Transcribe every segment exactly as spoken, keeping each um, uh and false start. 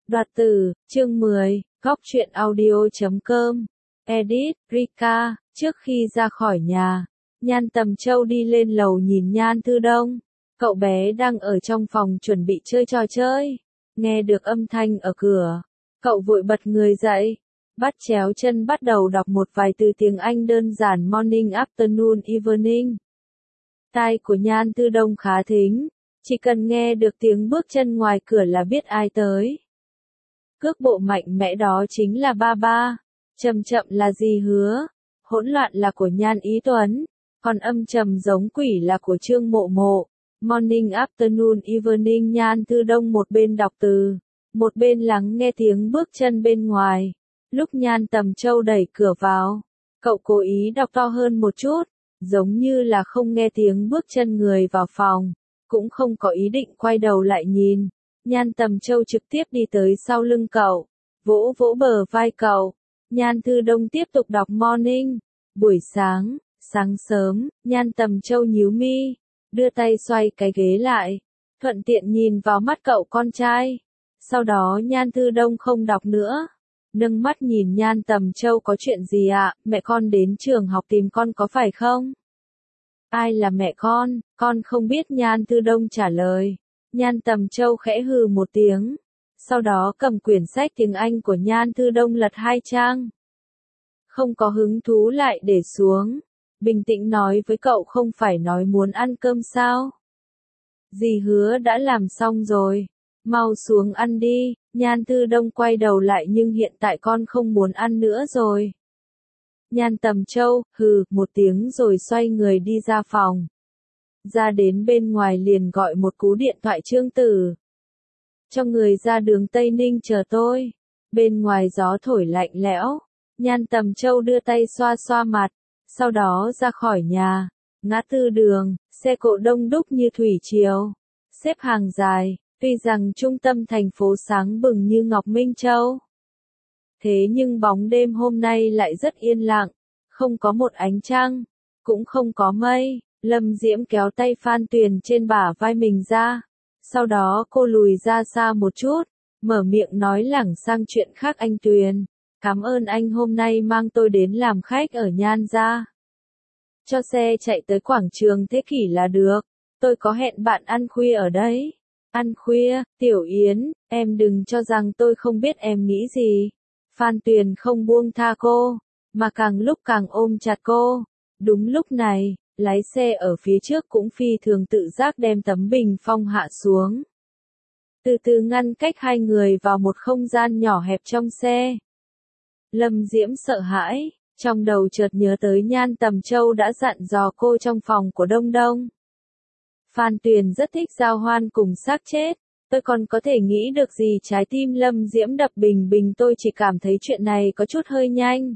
Đoạt tử, chương mười, góc truyện audio.com, edit, Rika, trước khi ra khỏi nhà, Nhan Tầm Châu đi lên lầu nhìn Nhan Thư Đông, cậu bé đang ở trong phòng chuẩn bị chơi trò chơi, nghe được âm thanh ở cửa, cậu vội bật người dậy, bắt chéo chân bắt đầu đọc một vài từ tiếng Anh đơn giản morning, afternoon, evening. Tai của Nhan Thư Đông khá thính, chỉ cần nghe được tiếng bước chân ngoài cửa là biết ai tới. Cước bộ mạnh mẽ đó chính là ba ba, chậm chậm là Dì Hứa, hỗn loạn là của Nhan Ý Tuấn, còn âm trầm giống quỷ là của Trương Mộ Mộ. Morning, afternoon, evening. Nhan Thư Đông một bên đọc từ, một bên lắng nghe tiếng bước chân bên ngoài. Lúc Nhan Tầm Châu đẩy cửa vào, cậu cố ý đọc to hơn một chút, giống như là không nghe tiếng bước chân người vào phòng, cũng không có ý định quay đầu lại nhìn. Nhan Tầm Châu trực tiếp đi tới sau lưng cậu, vỗ vỗ bờ vai cậu. Nhan Thư Đông tiếp tục đọc morning. Buổi sáng, sáng sớm, Nhan Tầm Châu nhíu mi, đưa tay xoay cái ghế lại, thuận tiện nhìn vào mắt cậu con trai. Sau đó Nhan Thư Đông không đọc nữa, nâng mắt nhìn Nhan Tầm Châu, có chuyện gì ạ? Mẹ con đến trường học tìm con có phải không? Ai là mẹ con? Con không biết. Nhan Thư Đông trả lời. Nhan Tầm Châu khẽ hừ một tiếng, sau đó cầm quyển sách tiếng Anh của Nhan Thư Đông lật hai trang. Không có hứng thú lại để xuống, bình tĩnh nói với cậu, không phải nói muốn ăn cơm sao? Dì Hứa đã làm xong rồi, mau xuống ăn đi. Nhan Thư Đông quay đầu lại, nhưng hiện tại con không muốn ăn nữa rồi. Nhan Tầm Châu hừ một tiếng rồi xoay người đi ra phòng. Ra đến bên ngoài liền gọi một cú điện thoại Trương Tử. Cho người ra đường Tây Ninh chờ tôi. Bên ngoài gió thổi lạnh lẽo. Nhan Tầm Châu đưa tay xoa xoa mặt, sau đó ra khỏi nhà. Ngã tư đường, xe cộ đông đúc như thủy triều, xếp hàng dài. Tuy rằng trung tâm thành phố sáng bừng như Ngọc Minh Châu, thế nhưng bóng đêm hôm nay lại rất yên lặng, không có một ánh trăng, cũng không có mây. Lâm Diễm kéo tay Phan Tuyền trên bả vai mình ra, sau đó cô lùi ra xa một chút, mở miệng nói lảng sang chuyện khác. Anh Tuyền, cảm ơn anh hôm nay mang tôi đến làm khách ở Nhan gia. Cho xe chạy tới quảng trường Thế Kỷ là được, tôi có hẹn bạn ăn khuya ở đấy. Ăn khuya? Tiểu Yến, em đừng cho rằng tôi không biết em nghĩ gì. Phan Tuyền không buông tha cô, mà càng lúc càng ôm chặt cô. Đúng lúc này, lái xe ở phía trước cũng phi thường tự giác đem tấm bình phong hạ xuống, từ từ ngăn cách hai người vào một không gian nhỏ hẹp trong xe. Lâm Diễm sợ hãi, trong đầu chợt nhớ tới Nhan Tầm Châu đã dặn dò cô trong phòng của Đông Đông. Phan Tuyền rất thích giao hoan cùng xác chết, tôi còn có thể nghĩ được gì? Trái tim Lâm Diễm đập bình bình, tôi chỉ cảm thấy chuyện này có chút hơi nhanh.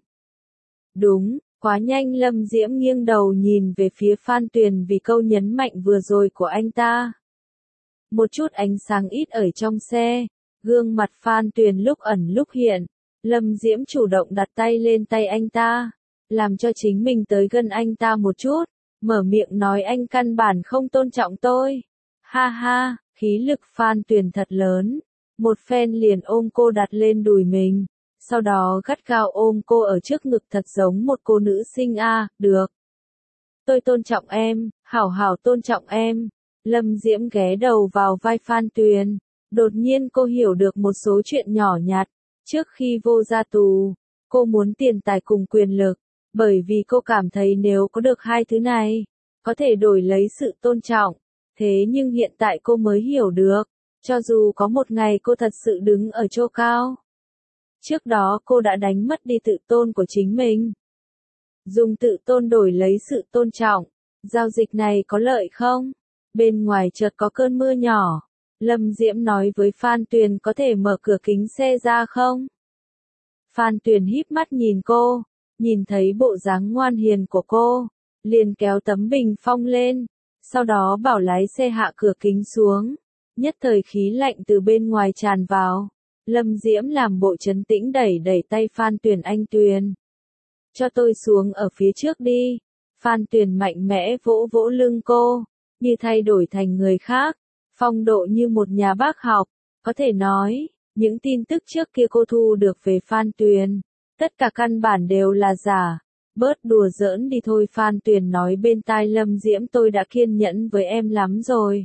Đúng, quá nhanh. Lâm Diễm nghiêng đầu nhìn về phía Phan Tuyền vì câu nhấn mạnh vừa rồi của anh ta. Một chút ánh sáng ít ở trong xe, gương mặt Phan Tuyền lúc ẩn lúc hiện. Lâm Diễm chủ động đặt tay lên tay anh ta, làm cho chính mình tới gần anh ta một chút, mở miệng nói anh căn bản không tôn trọng tôi. Ha ha, khí lực Phan Tuyền thật lớn, một phen liền ôm cô đặt lên đùi mình. Sau đó gắt gao ôm cô ở trước ngực thật giống một cô nữ sinh. A, à, được. Tôi tôn trọng em, hảo hảo tôn trọng em. Lâm Diễm ghé đầu vào vai Phan Tuyền. Đột nhiên cô hiểu được một số chuyện nhỏ nhặt. Trước khi vô ra tù, cô muốn tiền tài cùng quyền lực, bởi vì cô cảm thấy nếu có được hai thứ này, có thể đổi lấy sự tôn trọng. Thế nhưng hiện tại cô mới hiểu được, cho dù có một ngày cô thật sự đứng ở chỗ cao, trước đó cô đã đánh mất đi tự tôn của chính mình. Dùng tự tôn đổi lấy sự tôn trọng, giao dịch này có lợi không? Bên ngoài chợt có cơn mưa nhỏ. Lâm Diễm nói với Phan Tuyền, có thể mở cửa kính xe ra không? Phan Tuyền híp mắt nhìn cô, nhìn thấy bộ dáng ngoan hiền của cô, liền kéo tấm bình phong lên, sau đó bảo lái xe hạ cửa kính xuống. Nhất thời khí lạnh từ bên ngoài tràn vào. Lâm Diễm làm bộ trấn tĩnh đẩy đẩy tay Phan Tuyền, anh Tuyền, cho tôi xuống ở phía trước đi. Phan Tuyền mạnh mẽ vỗ vỗ lưng cô, như thay đổi thành người khác, phong độ như một nhà bác học, có thể nói, Những tin tức trước kia cô thu được về Phan Tuyền, tất cả căn bản đều là giả. Bớt đùa giỡn đi thôi, Phan Tuyền nói bên tai Lâm Diễm, tôi đã kiên nhẫn với em lắm rồi.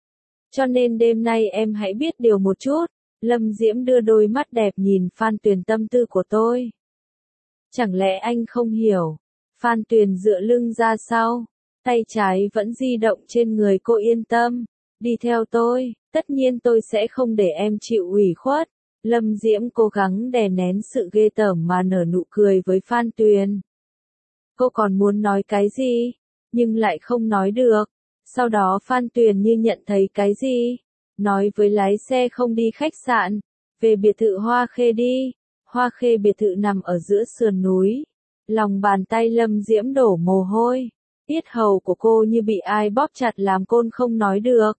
Cho nên đêm nay em hãy biết điều một chút. Lâm Diễm đưa đôi mắt đẹp nhìn Phan Tuyền, tâm tư của tôi. Chẳng lẽ anh không hiểu? Phan Tuyền dựa lưng ra sau, tay trái vẫn di động trên người cô, yên tâm, đi theo tôi, tất nhiên tôi sẽ không để em chịu ủy khuất. Lâm Diễm cố gắng đè nén sự ghê tởm mà nở nụ cười với Phan Tuyền. Cô còn muốn nói cái gì, nhưng lại không nói được. Sau đó Phan Tuyền như nhận thấy cái gì, nói với lái xe không đi khách sạn, về biệt thự Hoa Khê đi. Hoa Khê biệt thự nằm ở giữa sườn núi. Lòng bàn tay Lâm Diễm đổ mồ hôi, yết hầu của cô như bị ai bóp chặt làm côn không nói được.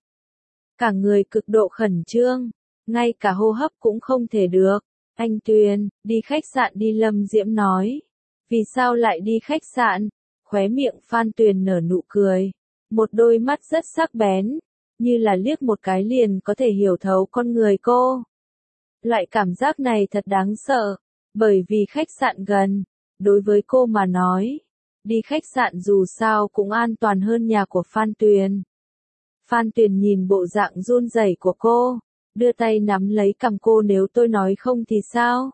Cả người cực độ khẩn trương, ngay cả hô hấp cũng không thể được. Anh Tuyền, đi khách sạn đi, Lâm Diễm nói. Vì sao lại đi khách sạn? Khóe miệng Phan Tuyền nở nụ cười, một đôi mắt rất sắc bén, như là liếc một cái liền có thể hiểu thấu con người cô. Loại cảm giác này thật đáng sợ, bởi vì khách sạn gần, đối với cô mà nói, đi khách sạn dù sao cũng an toàn hơn nhà của Phan Tuyền. Phan Tuyền nhìn bộ dạng run rẩy của cô, đưa tay nắm lấy cằm cô, nếu tôi nói không thì sao?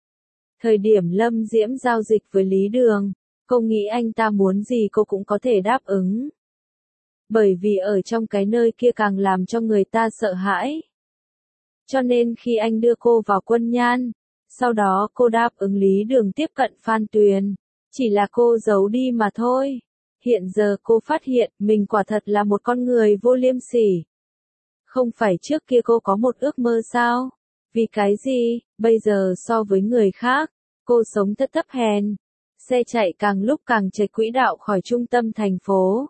Thời điểm Lâm Diễm giao dịch với Lý Đường, cô nghĩ anh ta muốn gì cô cũng có thể đáp ứng. Bởi vì ở trong cái nơi kia càng làm cho người ta sợ hãi. Cho nên khi anh đưa cô vào Quân Nhan, sau đó cô đáp ứng Lý Đường tiếp cận Phan Tuyền, chỉ là cô giấu đi mà thôi. Hiện giờ cô phát hiện mình quả thật là một con người vô liêm sỉ. Không phải trước kia cô có một ước mơ sao? Vì cái gì, bây giờ so với người khác, cô sống thất thấp hèn. Xe chạy càng lúc càng chệch quỹ đạo khỏi trung tâm thành phố.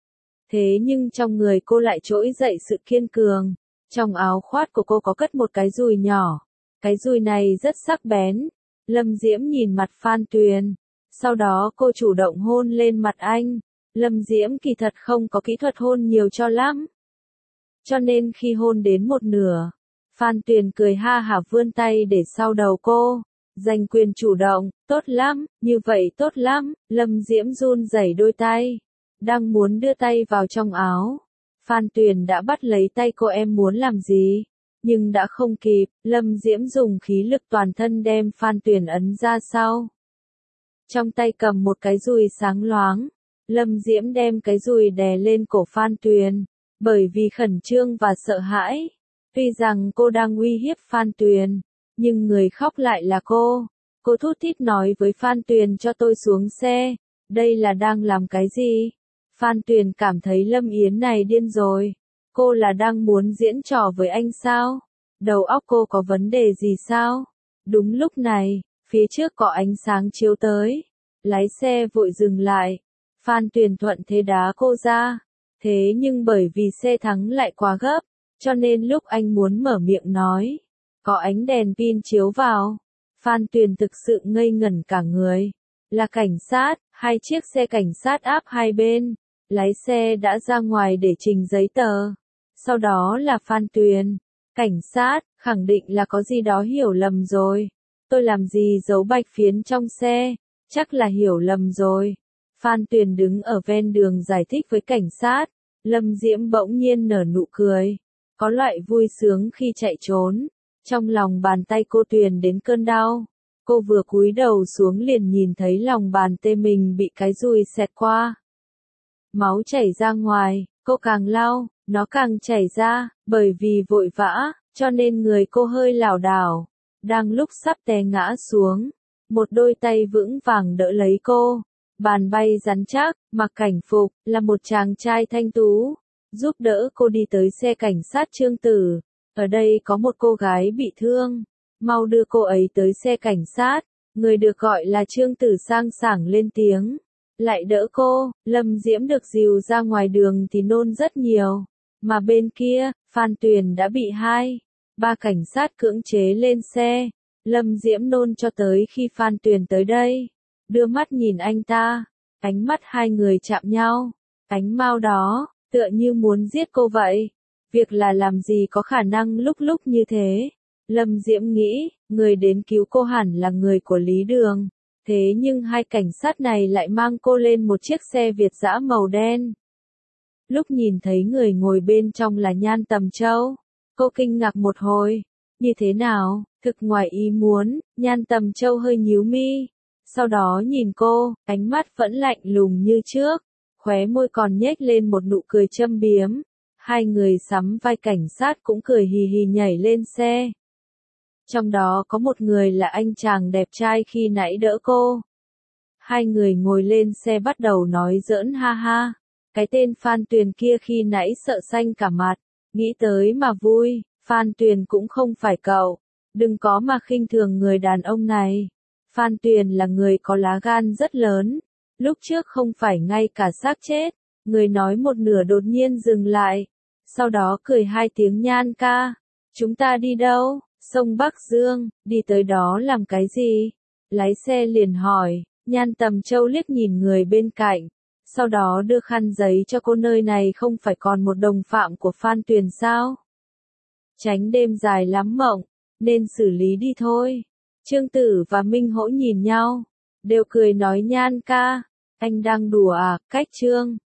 Thế nhưng trong người cô lại trỗi dậy sự kiên cường. Trong áo khoác của cô có cất một cái dùi nhỏ. Cái dùi này rất sắc bén. Lâm Diễm nhìn mặt Phan Tuyền. Sau đó cô chủ động hôn lên mặt anh. Lâm Diễm kỳ thật không có kỹ thuật hôn nhiều cho lắm. Cho nên khi hôn đến một nửa, Phan Tuyền cười ha hả vươn tay để sau đầu cô. Giành quyền chủ động, tốt lắm, như vậy tốt lắm. Lâm Diễm run rẩy đôi tay, đang muốn đưa tay vào trong áo. Phan Tuyền đã bắt lấy tay cô, em muốn làm gì? Nhưng đã không kịp, Lâm Diễm dùng khí lực toàn thân đem Phan Tuyền ấn ra sau. Trong tay cầm một cái dùi sáng loáng, Lâm Diễm đem cái dùi đè lên cổ Phan Tuyền, bởi vì khẩn trương và sợ hãi. Tuy rằng cô đang uy hiếp Phan Tuyền, nhưng người khóc lại là cô. Cô thút thít nói với Phan Tuyền, cho tôi xuống xe, đây là đang làm cái gì? Phan Tuyền cảm thấy Lâm Yến này điên rồi. Cô là đang muốn diễn trò với anh sao? Đầu óc cô có vấn đề gì sao? Đúng lúc này, phía trước có ánh sáng chiếu tới. Lái xe vội dừng lại. Phan Tuyền thuận thế đá cô ra. Thế nhưng bởi vì xe thắng lại quá gấp, cho nên lúc anh muốn mở miệng nói, có ánh đèn pin chiếu vào. Phan Tuyền thực sự ngây ngẩn cả người. Là cảnh sát, hai chiếc xe cảnh sát áp hai bên. Lái xe đã ra ngoài để trình giấy tờ. Sau đó là Phan Tuyền. Cảnh sát, khẳng định là có gì đó hiểu lầm rồi. Tôi làm gì giấu bạch phiến trong xe, chắc là hiểu lầm rồi. Phan Tuyền đứng ở ven đường giải thích với cảnh sát. Lâm Diễm bỗng nhiên nở nụ cười. Có loại vui sướng khi chạy trốn. Trong lòng bàn tay cô Tuyền đến cơn đau. Cô vừa cúi đầu xuống liền nhìn thấy lòng bàn tay mình bị cái dùi xẹt qua. Máu chảy ra ngoài, cô càng lau, nó càng chảy ra, bởi vì vội vã, cho nên người cô hơi lảo đảo. Đang lúc sắp té ngã xuống, một đôi tay vững vàng đỡ lấy cô. Bàn bay rắn chắc, mặc cảnh phục, là một chàng trai thanh tú, giúp đỡ cô đi tới xe cảnh sát Trương Tử. Ở đây có một cô gái bị thương, mau đưa cô ấy tới xe cảnh sát. Người được gọi là Trương Tử sang sảng lên tiếng, lại đỡ cô. Lâm Diễm được dìu ra ngoài đường thì nôn rất nhiều, mà bên kia, Phan Tuyền đã bị hai, ba cảnh sát cưỡng chế lên xe. Lâm Diễm nôn cho tới khi Phan Tuyền tới đây, đưa mắt nhìn anh ta, ánh mắt hai người chạm nhau, ánh mau đó, tựa như muốn giết cô vậy. Việc là làm gì có khả năng lúc lúc như thế. Lâm Diễm nghĩ, người đến cứu cô hẳn là người của Lý Đường. Thế nhưng hai cảnh sát này lại mang cô lên một chiếc xe Việt dã màu đen. Lúc nhìn thấy người ngồi bên trong là Nhan Tầm Châu, cô kinh ngạc một hồi. Như thế nào? Thực ngoài ý muốn, Nhan Tầm Châu hơi nhíu mi. Sau đó nhìn cô, ánh mắt vẫn lạnh lùng như trước, khóe môi còn nhếch lên một nụ cười châm biếm. Hai người sắm vai cảnh sát cũng cười hì hì nhảy lên xe. Trong đó có một người là anh chàng đẹp trai khi nãy đỡ cô. Hai người ngồi lên xe bắt đầu nói giỡn ha ha. Cái tên Phan Tuyền kia khi nãy sợ xanh cả mặt, nghĩ tới mà vui, Phan Tuyền cũng không phải cậu. Đừng có mà khinh thường người đàn ông này. Phan Tuyền là người có lá gan rất lớn. Lúc trước không phải ngay cả xác chết, người nói một nửa đột nhiên dừng lại. Sau đó cười hai tiếng Nhan ca. Chúng ta đi đâu? Sông Bắc Dương, đi tới đó làm cái gì? Lái xe liền hỏi, Nhan Tầm Châu liếc nhìn người bên cạnh. Sau đó đưa khăn giấy cho cô, nơi này không phải còn một đồng phạm của Phan Tuyền sao? Tránh đêm dài lắm mộng, nên xử lý đi thôi. Trương Tử và Minh Hỗ nhìn nhau, đều cười nói Nhan ca, anh đang đùa à, cách Trương.